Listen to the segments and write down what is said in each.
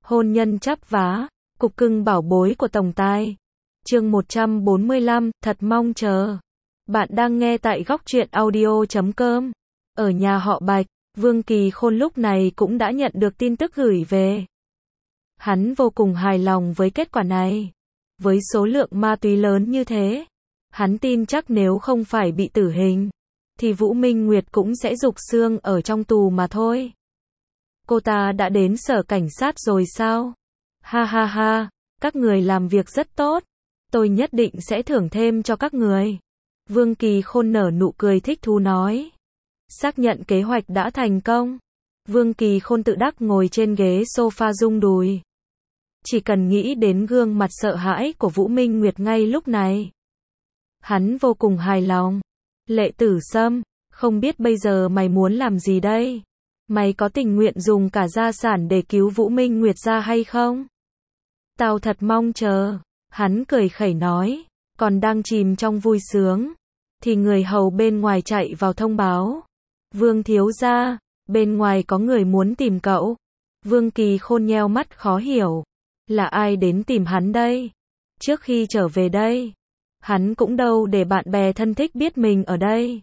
Hôn nhân chắp vá, cục cưng bảo bối của tổng tài. Chương 145, thật mong chờ. Bạn đang nghe tại góc truyện audio.com. Ở nhà họ Bạch, Vương Kỳ Khôn lúc này cũng đã nhận được tin tức gửi về. Hắn vô cùng hài lòng với kết quả này. Với số lượng ma túy lớn như thế, hắn tin chắc nếu không phải bị tử hình, thì Vũ Minh Nguyệt cũng sẽ rục xương ở trong tù mà thôi. Cô ta đã đến sở cảnh sát rồi sao? Ha ha ha, các người làm việc rất tốt. Tôi nhất định sẽ thưởng thêm cho các người. Vương Kỳ Khôn nở nụ cười thích thú nói. Xác nhận kế hoạch đã thành công. Vương Kỳ Khôn tự đắc ngồi trên ghế sofa rung đùi. Chỉ cần nghĩ đến gương mặt sợ hãi của Vũ Minh Nguyệt ngay lúc này, hắn vô cùng hài lòng. Lệ Tử Sâm, không biết bây giờ mày muốn làm gì đây? Mày có tình nguyện dùng cả gia sản để cứu Vũ Minh Nguyệt ra hay không? Tao thật mong chờ. Hắn cười khẩy nói. Còn đang chìm trong vui sướng, thì người hầu bên ngoài chạy vào thông báo. Vương thiếu gia, bên ngoài có người muốn tìm cậu. Vương Kỳ Khôn nheo mắt khó hiểu. Là ai đến tìm hắn đây? Trước khi trở về đây, hắn cũng đâu để bạn bè thân thích biết mình ở đây.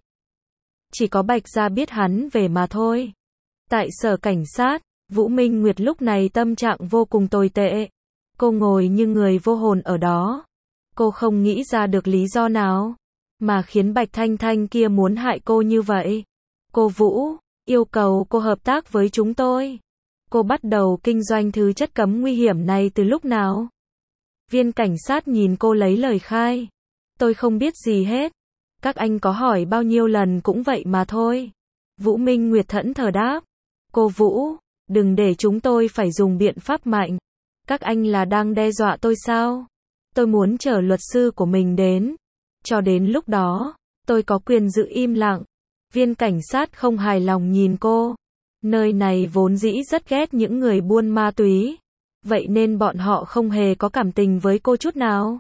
Chỉ có Bạch Gia biết hắn về mà thôi. Tại sở cảnh sát, Vũ Minh Nguyệt lúc này tâm trạng vô cùng tồi tệ. Cô ngồi như người vô hồn ở đó. Cô không nghĩ ra được lý do nào mà khiến Bạch Thanh Thanh kia muốn hại cô như vậy. Cô Vũ, yêu cầu cô hợp tác với chúng tôi. Cô bắt đầu kinh doanh thứ chất cấm nguy hiểm này từ lúc nào? Viên cảnh sát nhìn cô lấy lời khai. Tôi không biết gì hết. Các anh có hỏi bao nhiêu lần cũng vậy mà thôi. Vũ Minh Nguyệt thẫn thờ đáp. Cô Vũ, đừng để chúng tôi phải dùng biện pháp mạnh. Các anh là đang đe dọa tôi sao? Tôi muốn chờ luật sư của mình đến. Cho đến lúc đó, tôi có quyền giữ im lặng. Viên cảnh sát không hài lòng nhìn cô. Nơi này vốn dĩ rất ghét những người buôn ma túy. Vậy nên bọn họ không hề có cảm tình với cô chút nào.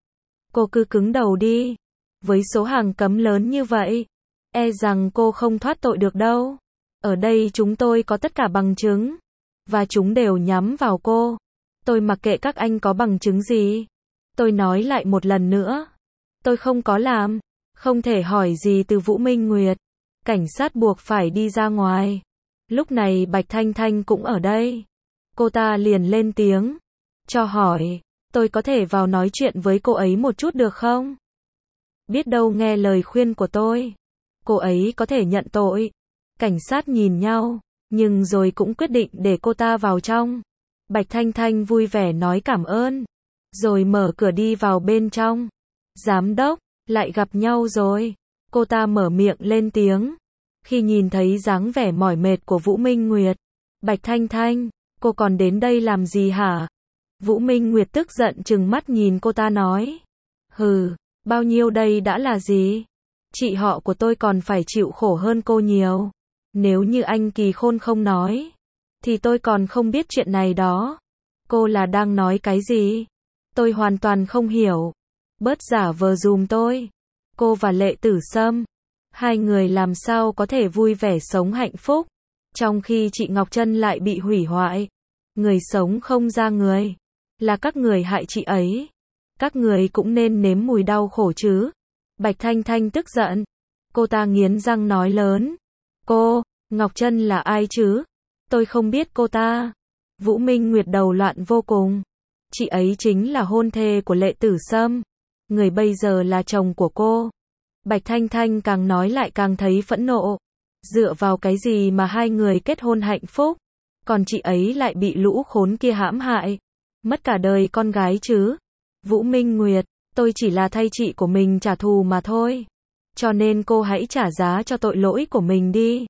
Cô cứ cứng đầu đi. Với số hàng cấm lớn như vậy, e rằng cô không thoát tội được đâu. Ở đây chúng tôi có tất cả bằng chứng. Và chúng đều nhắm vào cô. Tôi mặc kệ các anh có bằng chứng gì. Tôi nói lại một lần nữa. Tôi không có làm. Không thể hỏi gì từ Vũ Minh Nguyệt. Cảnh sát buộc phải đi ra ngoài. Lúc này Bạch Thanh Thanh cũng ở đây. Cô ta liền lên tiếng. Cho hỏi, tôi có thể vào nói chuyện với cô ấy một chút được không? Biết đâu nghe lời khuyên của tôi, cô ấy có thể nhận tội. Cảnh sát nhìn nhau, nhưng rồi cũng quyết định để cô ta vào trong. Bạch Thanh Thanh vui vẻ nói cảm ơn, rồi mở cửa đi vào bên trong. Giám đốc, lại gặp nhau rồi. Cô ta mở miệng lên tiếng. Khi nhìn thấy dáng vẻ mỏi mệt của Vũ Minh Nguyệt, Bạch Thanh Thanh, cô còn đến đây làm gì hả? Vũ Minh Nguyệt tức giận trừng mắt nhìn cô ta nói. Hừ, bao nhiêu đây đã là gì? Chị họ của tôi còn phải chịu khổ hơn cô nhiều. Nếu như anh Kỳ Khôn không nói, thì tôi còn không biết chuyện này đó. Cô là đang nói cái gì? Tôi hoàn toàn không hiểu. Bớt giả vờ dùm tôi. Cô và Lệ Tử Sâm, hai người làm sao có thể vui vẻ sống hạnh phúc, trong khi chị Ngọc Trân lại bị hủy hoại. Người sống không ra người. Là các người hại chị ấy. Các người cũng nên nếm mùi đau khổ chứ. Bạch Thanh Thanh tức giận. Cô ta nghiến răng nói lớn. Cô, Ngọc Trân là ai chứ? Tôi không biết cô ta. Vũ Minh Nguyệt đầu loạn vô cùng. Chị ấy chính là hôn thê của Lệ Tử Sâm. Người bây giờ là chồng của cô. Bạch Thanh Thanh càng nói lại càng thấy phẫn nộ. Dựa vào cái gì mà hai người kết hôn hạnh phúc, còn chị ấy lại bị lũ khốn kia hãm hại, mất cả đời con gái chứ? Vũ Minh Nguyệt, tôi chỉ là thay chị của mình trả thù mà thôi. Cho nên cô hãy trả giá cho tội lỗi của mình đi.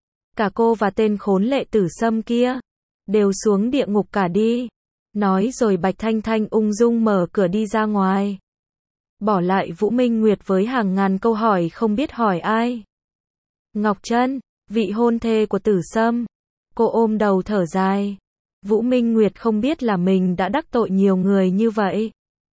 Cả cô và tên khốn Lệ Tử Sâm kia đều xuống địa ngục cả đi. Nói rồi Bạch Thanh Thanh ung dung mở cửa đi ra ngoài, bỏ lại Vũ Minh Nguyệt với hàng ngàn câu hỏi không biết hỏi ai. Ngọc Trân, vị hôn thê của Tử Sâm. Cô ôm đầu thở dài. Vũ Minh Nguyệt không biết là mình đã đắc tội nhiều người như vậy.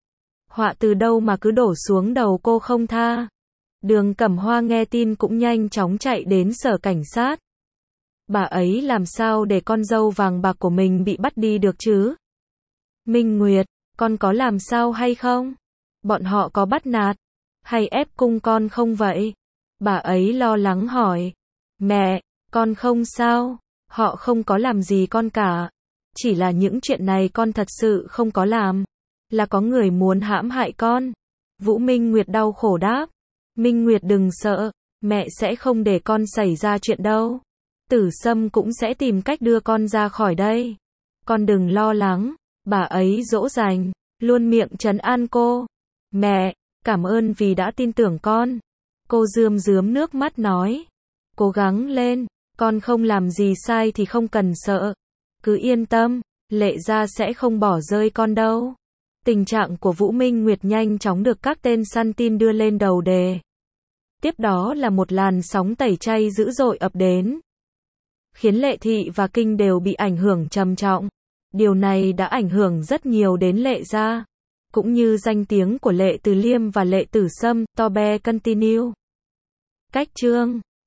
Họa từ đâu mà cứ đổ xuống đầu cô không tha. Đường Cẩm Hoa nghe tin cũng nhanh chóng chạy đến sở cảnh sát. Bà ấy làm sao để con dâu vàng bạc của mình bị bắt đi được chứ? Minh Nguyệt, con có làm sao hay không? Bọn họ có bắt nạt hay ép cung con không vậy? Bà ấy lo lắng hỏi. Mẹ, con không sao, họ không có làm gì con cả. Chỉ là những chuyện này con thật sự không có làm. Là có người muốn hãm hại con. Vũ Minh Nguyệt đau khổ đáp. Minh Nguyệt đừng sợ, mẹ sẽ không để con xảy ra chuyện đâu. Tử Sâm cũng sẽ tìm cách đưa con ra khỏi đây. Con đừng lo lắng, bà ấy dỗ dành, luôn miệng trấn an cô. Mẹ, cảm ơn vì đã tin tưởng con. Cô rướm rướm nước mắt nói. Cố gắng lên, con không làm gì sai thì không cần sợ. Cứ yên tâm, Lệ gia sẽ không bỏ rơi con đâu. Tình trạng của Vũ Minh Nguyệt nhanh chóng được các tên săn tin đưa lên đầu đề. Tiếp đó là một làn sóng tẩy chay dữ dội ập đến, khiến Lệ Thị và Kinh đều bị ảnh hưởng trầm trọng. Điều này đã ảnh hưởng rất nhiều đến Lệ gia, cũng như danh tiếng của Lệ Từ Liêm và Lệ Tử Sâm. Tobe continue. Cách chương